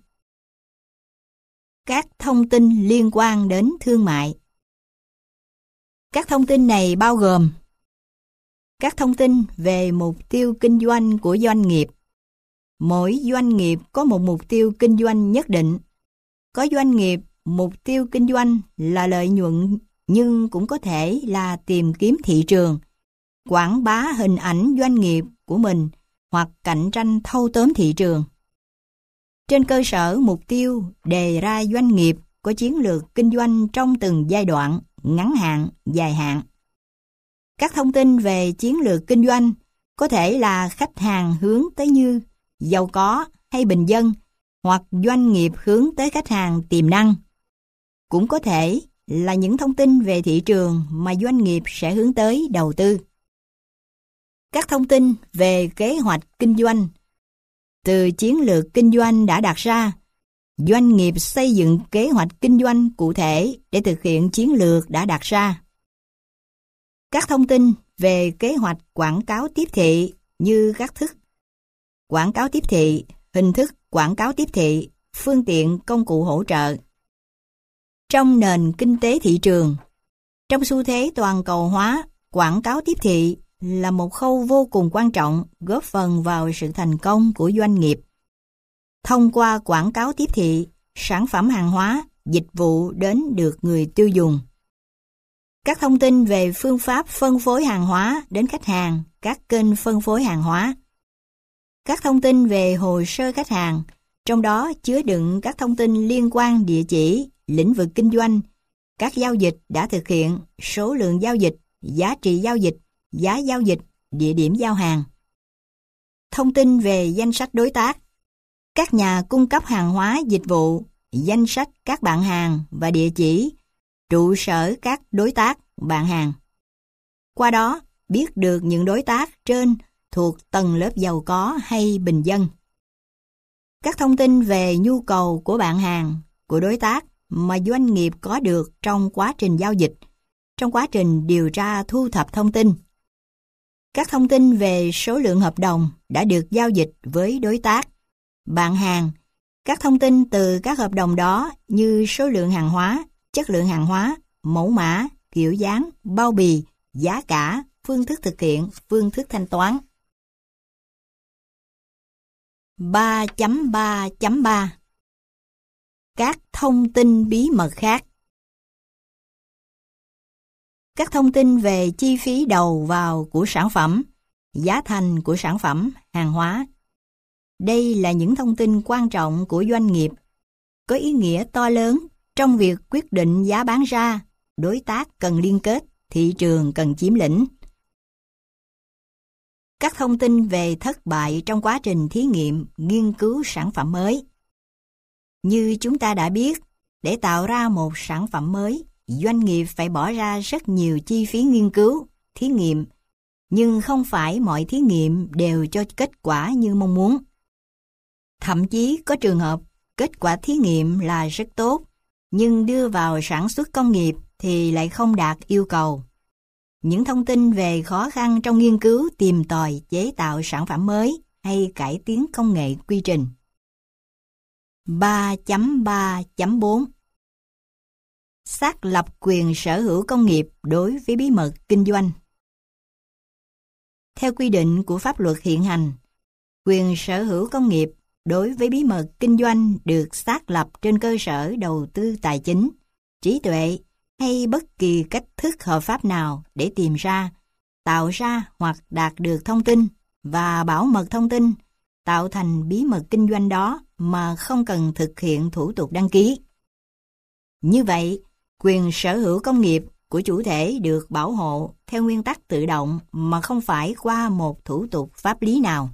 Các thông tin liên quan đến thương mại. Các thông tin này bao gồm các thông tin về mục tiêu kinh doanh của doanh nghiệp. Mỗi doanh nghiệp có một mục tiêu kinh doanh nhất định. Có doanh nghiệp, mục tiêu kinh doanh là lợi nhuận, nhưng cũng có thể là tìm kiếm thị trường, quảng bá hình ảnh doanh nghiệp của mình hoặc cạnh tranh thâu tóm thị trường. Trên cơ sở mục tiêu đề ra, doanh nghiệp có chiến lược kinh doanh trong từng giai đoạn, ngắn hạn, dài hạn. Các thông tin về chiến lược kinh doanh có thể là khách hàng hướng tới như giàu có hay bình dân, hoặc doanh nghiệp hướng tới khách hàng tiềm năng. Cũng có thể là những thông tin về thị trường mà doanh nghiệp sẽ hướng tới đầu tư. Các thông tin về kế hoạch kinh doanh. Từ chiến lược kinh doanh đã đặt ra, doanh nghiệp xây dựng kế hoạch kinh doanh cụ thể để thực hiện chiến lược đã đặt ra. Các thông tin về kế hoạch quảng cáo tiếp thị như các thức quảng cáo tiếp thị, hình thức quảng cáo tiếp thị, phương tiện công cụ hỗ trợ. Trong nền kinh tế thị trường, trong xu thế toàn cầu hóa, quảng cáo tiếp thị là một khâu vô cùng quan trọng góp phần vào sự thành công của doanh nghiệp. Thông qua quảng cáo tiếp thị, sản phẩm hàng hóa, dịch vụ đến được người tiêu dùng. Các thông tin về phương pháp phân phối hàng hóa đến khách hàng, các kênh phân phối hàng hóa. Các thông tin về hồ sơ khách hàng, trong đó chứa đựng các thông tin liên quan địa chỉ, lĩnh vực kinh doanh, các giao dịch đã thực hiện, số lượng giao dịch, giá trị giao dịch, giá giao dịch, địa điểm giao hàng. Thông tin về danh sách đối tác, các nhà cung cấp hàng hóa dịch vụ, danh sách các bạn hàng và địa chỉ, trụ sở các đối tác, bạn hàng. Qua đó, biết được những đối tác trên thuộc tầng lớp giàu có hay bình dân. Các thông tin về nhu cầu của bạn hàng, của đối tác mà doanh nghiệp có được trong quá trình giao dịch, trong quá trình điều tra thu thập thông tin. Các thông tin về số lượng hợp đồng đã được giao dịch với đối tác, bạn hàng, các thông tin từ các hợp đồng đó như số lượng hàng hóa, chất lượng hàng hóa, mẫu mã, kiểu dáng, bao bì, giá cả, phương thức thực hiện, phương thức thanh toán. 3.3.3 Các thông tin bí mật khác. Các thông tin về chi phí đầu vào của sản phẩm, giá thành của sản phẩm, hàng hóa. Đây là những thông tin quan trọng của doanh nghiệp, có ý nghĩa to lớn trong việc quyết định giá bán ra, đối tác cần liên kết, thị trường cần chiếm lĩnh. Các thông tin về thất bại trong quá trình thí nghiệm, nghiên cứu sản phẩm mới. Như chúng ta đã biết, để tạo ra một sản phẩm mới, doanh nghiệp phải bỏ ra rất nhiều chi phí nghiên cứu, thí nghiệm, nhưng không phải mọi thí nghiệm đều cho kết quả như mong muốn. Thậm chí có trường hợp kết quả thí nghiệm là rất tốt, nhưng đưa vào sản xuất công nghiệp thì lại không đạt yêu cầu. Những thông tin về khó khăn trong nghiên cứu tìm tòi chế tạo sản phẩm mới hay cải tiến công nghệ quy trình. 3.3.4 Xác lập quyền sở hữu công nghiệp đối với bí mật kinh doanh. Theo quy định của pháp luật hiện hành, quyền sở hữu công nghiệp đối với bí mật kinh doanh được xác lập trên cơ sở đầu tư tài chính, trí tuệ hay bất kỳ cách thức hợp pháp nào để tìm ra, tạo ra hoặc đạt được thông tin và bảo mật thông tin, tạo thành bí mật kinh doanh đó mà không cần thực hiện thủ tục đăng ký. Như vậy, quyền sở hữu công nghiệp của chủ thể được bảo hộ theo nguyên tắc tự động mà không phải qua một thủ tục pháp lý nào.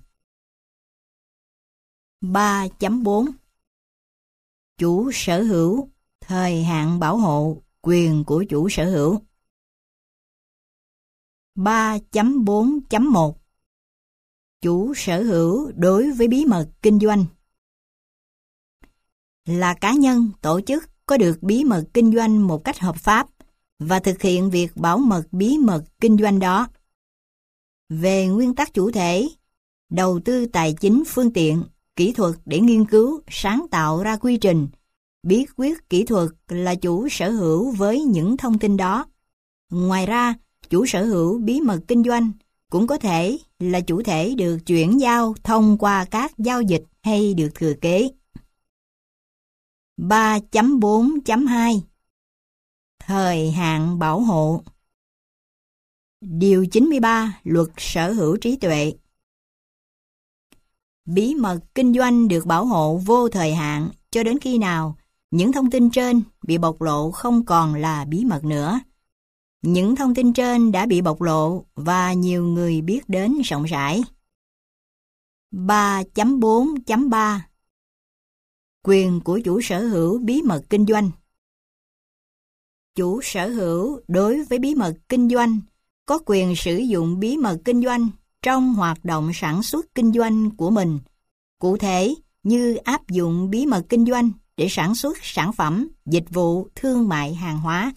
3.4 Chủ sở hữu, thời hạn bảo hộ, quyền của chủ sở hữu. 3.4.1 Chủ sở hữu đối với bí mật kinh doanh. Là cá nhân, tổ chức có được bí mật kinh doanh một cách hợp pháp và thực hiện việc bảo mật bí mật kinh doanh đó. Về nguyên tắc chủ thể, đầu tư tài chính, phương tiện, kỹ thuật để nghiên cứu, sáng tạo ra quy trình, bí quyết kỹ thuật là chủ sở hữu với những thông tin đó. Ngoài ra, chủ sở hữu bí mật kinh doanh cũng có thể là chủ thể được chuyển giao thông qua các giao dịch hay được thừa kế. 3.4.2 Thời hạn bảo hộ. Điều 93 Luật sở hữu trí tuệ. Bí mật kinh doanh được bảo hộ vô thời hạn cho đến khi nào những thông tin trên bị bộc lộ không còn là bí mật nữa. Những thông tin trên đã bị bộc lộ và nhiều người biết đến rộng rãi. 3.4.3 Quyền của chủ sở hữu bí mật kinh doanh. Chủ sở hữu đối với bí mật kinh doanh có quyền sử dụng bí mật kinh doanh trong hoạt động sản xuất kinh doanh của mình Cụ thể như áp dụng bí mật kinh doanh để sản xuất sản phẩm, dịch vụ, thương mại hàng hóa.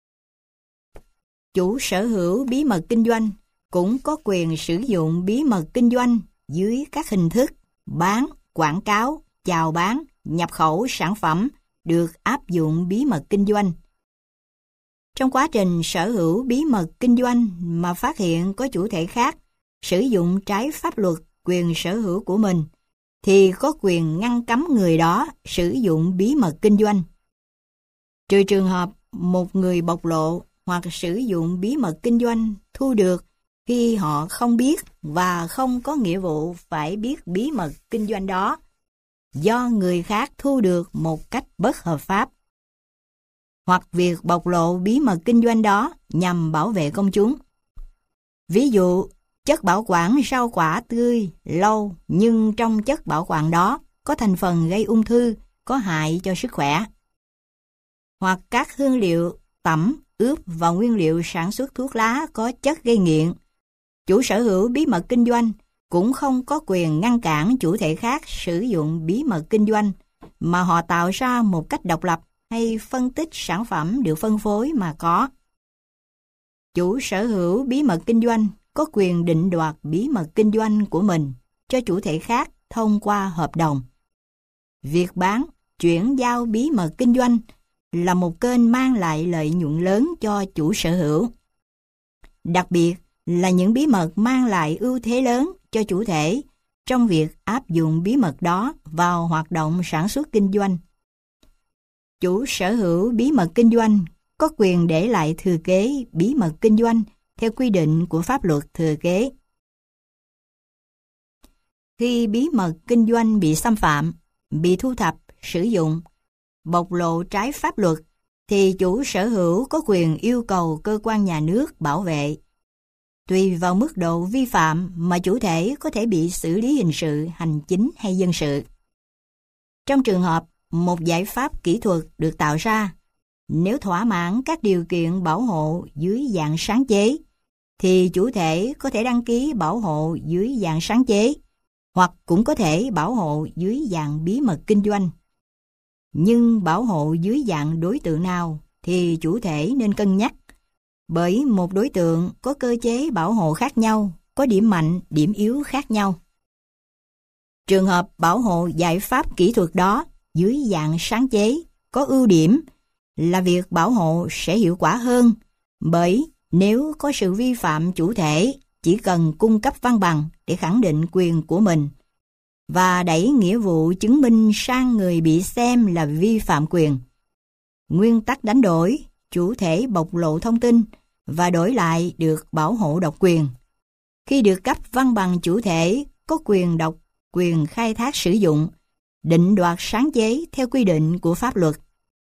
Chủ sở hữu bí mật kinh doanh cũng có quyền sử dụng bí mật kinh doanh dưới các hình thức bán, quảng cáo, chào bán, nhập khẩu sản phẩm được áp dụng bí mật kinh doanh. Trong quá trình sở hữu bí mật kinh doanh mà phát hiện có chủ thể khác sử dụng trái pháp luật quyền sở hữu của mình, thì có quyền ngăn cấm người đó sử dụng bí mật kinh doanh. Trừ trường hợp một người bộc lộ hoặc sử dụng bí mật kinh doanh thu được khi họ không biết và không có nghĩa vụ phải biết bí mật kinh doanh đó, do người khác thu được một cách bất hợp pháp. Hoặc việc bộc lộ bí mật kinh doanh đó nhằm bảo vệ công chúng. Ví dụ, chất bảo quản rau quả tươi lâu nhưng trong chất bảo quản đó có thành phần gây ung thư, có hại cho sức khỏe. Hoặc các hương liệu tẩm, ướp và nguyên liệu sản xuất thuốc lá có chất gây nghiện. Chủ sở hữu bí mật kinh doanh cũng không có quyền ngăn cản chủ thể khác sử dụng bí mật kinh doanh mà họ tạo ra một cách độc lập hay phân tích sản phẩm được phân phối mà có. Chủ sở hữu bí mật kinh doanh có quyền định đoạt bí mật kinh doanh của mình cho chủ thể khác thông qua hợp đồng. Việc bán, chuyển giao bí mật kinh doanh là một kênh mang lại lợi nhuận lớn cho chủ sở hữu. Đặc biệt là những bí mật mang lại ưu thế lớn cho chủ thể trong việc áp dụng bí mật đó vào hoạt động sản xuất kinh doanh. Chủ sở hữu bí mật kinh doanh có quyền để lại thừa kế bí mật kinh doanh theo quy định của pháp luật thừa kế. Khi bí mật kinh doanh bị xâm phạm, bị thu thập, sử dụng, bộc lộ trái pháp luật, thì chủ sở hữu có quyền yêu cầu cơ quan nhà nước bảo vệ. Tùy vào mức độ vi phạm mà chủ thể có thể bị xử lý hình sự, hành chính hay dân sự. Trong trường hợp một giải pháp kỹ thuật được tạo ra, nếu thỏa mãn các điều kiện bảo hộ dưới dạng sáng chế, thì chủ thể có thể đăng ký bảo hộ dưới dạng sáng chế, hoặc cũng có thể bảo hộ dưới dạng bí mật kinh doanh. Nhưng bảo hộ dưới dạng đối tượng nào thì chủ thể nên cân nhắc, bởi một đối tượng có cơ chế bảo hộ khác nhau, có điểm mạnh, điểm yếu khác nhau. Trường hợp bảo hộ giải pháp kỹ thuật đó dưới dạng sáng chế có ưu điểm là việc bảo hộ sẽ hiệu quả hơn, bởi nếu có sự vi phạm chủ thể chỉ cần cung cấp văn bằng để khẳng định quyền của mình và đẩy nghĩa vụ chứng minh sang người bị xem là vi phạm quyền. Nguyên tắc đánh đổi, chủ thể bộc lộ thông tin và đổi lại được bảo hộ độc quyền. Khi được cấp văn bằng, chủ thể có quyền độc quyền khai thác sử dụng, định đoạt sáng chế theo quy định của pháp luật.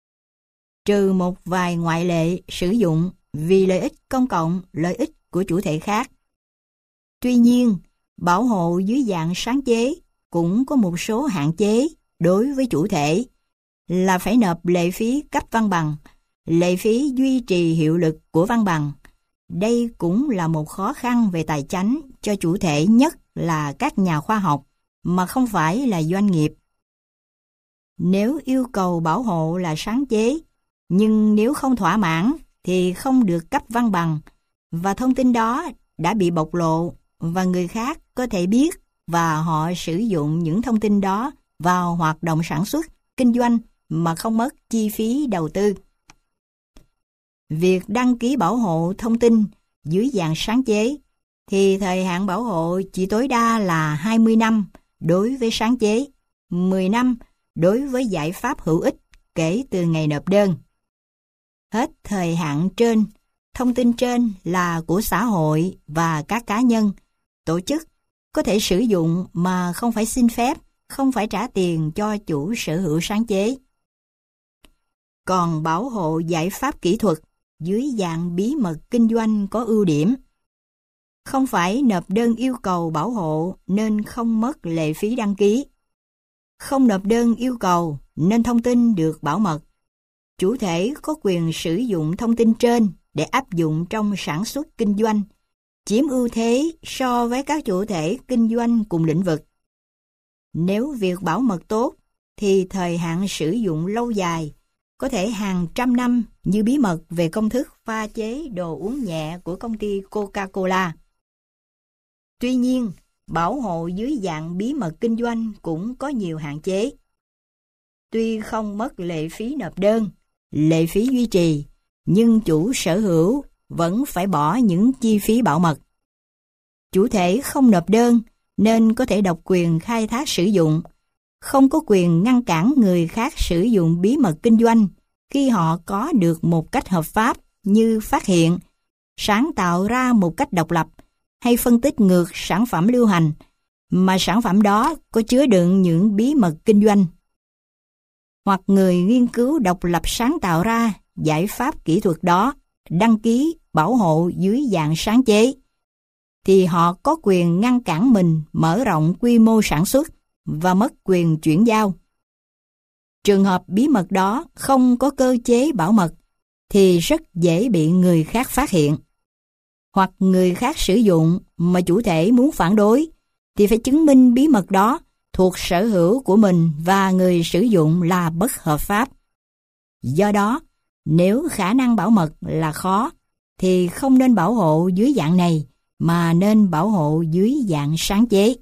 Trừ một vài ngoại lệ sử dụng vì lợi ích công cộng, lợi ích của chủ thể khác. Tuy nhiên, bảo hộ dưới dạng sáng chế cũng có một số hạn chế đối với chủ thể là phải nộp lệ phí cấp văn bằng, lệ phí duy trì hiệu lực của văn bằng. Đây cũng là một khó khăn về tài chánh cho chủ thể, nhất là các nhà khoa học, mà không phải là doanh nghiệp. Nếu yêu cầu bảo hộ là sáng chế, nhưng nếu không thỏa mãn thì không được cấp văn bằng, và thông tin đó đã bị bộc lộ và người khác có thể biết và họ sử dụng những thông tin đó vào hoạt động sản xuất, kinh doanh mà không mất chi phí đầu tư. Việc đăng ký bảo hộ thông tin dưới dạng sáng chế thì thời hạn bảo hộ chỉ tối đa là 20 năm đối với sáng chế, 10 năm đối với giải pháp hữu ích kể từ ngày nộp đơn. Hết thời hạn trên, thông tin trên là của xã hội và các cá nhân, tổ chức có thể sử dụng mà không phải xin phép, không phải trả tiền cho chủ sở hữu sáng chế. Còn bảo hộ giải pháp kỹ thuật dưới dạng bí mật kinh doanh có ưu điểm. Không phải nộp đơn yêu cầu bảo hộ nên không mất lệ phí đăng ký. Không nộp đơn yêu cầu nên thông tin được bảo mật. Chủ thể có quyền sử dụng thông tin trên để áp dụng trong sản xuất kinh doanh, chiếm ưu thế so với các chủ thể kinh doanh cùng lĩnh vực. Nếu việc bảo mật tốt, thì thời hạn sử dụng lâu dài, có thể hàng trăm năm, như bí mật về công thức pha chế đồ uống nhẹ của công ty Coca-Cola. Tuy nhiên, bảo hộ dưới dạng bí mật kinh doanh cũng có nhiều hạn chế. Tuy không mất lệ phí nộp đơn, lệ phí duy trì, nhưng chủ sở hữu vẫn phải bỏ những chi phí bảo mật. Chủ thể không nộp đơn nên có thể độc quyền khai thác sử dụng, không có quyền ngăn cản người khác sử dụng bí mật kinh doanh khi họ có được một cách hợp pháp như phát hiện, sáng tạo ra một cách độc lập hay phân tích ngược sản phẩm lưu hành, mà sản phẩm đó có chứa đựng những bí mật kinh doanh. Hoặc người nghiên cứu độc lập sáng tạo ra giải pháp kỹ thuật đó, đăng ký bảo hộ dưới dạng sáng chế, thì họ có quyền ngăn cản mình mở rộng quy mô sản xuất và mất quyền chuyển giao. Trường hợp bí mật đó không có cơ chế bảo mật thì rất dễ bị người khác phát hiện. Hoặc người khác sử dụng mà chủ thể muốn phản đối thì phải chứng minh bí mật đó thuộc sở hữu của mình và người sử dụng là bất hợp pháp. Do đó, nếu khả năng bảo mật là khó thì không nên bảo hộ dưới dạng này mà nên bảo hộ dưới dạng sáng chế.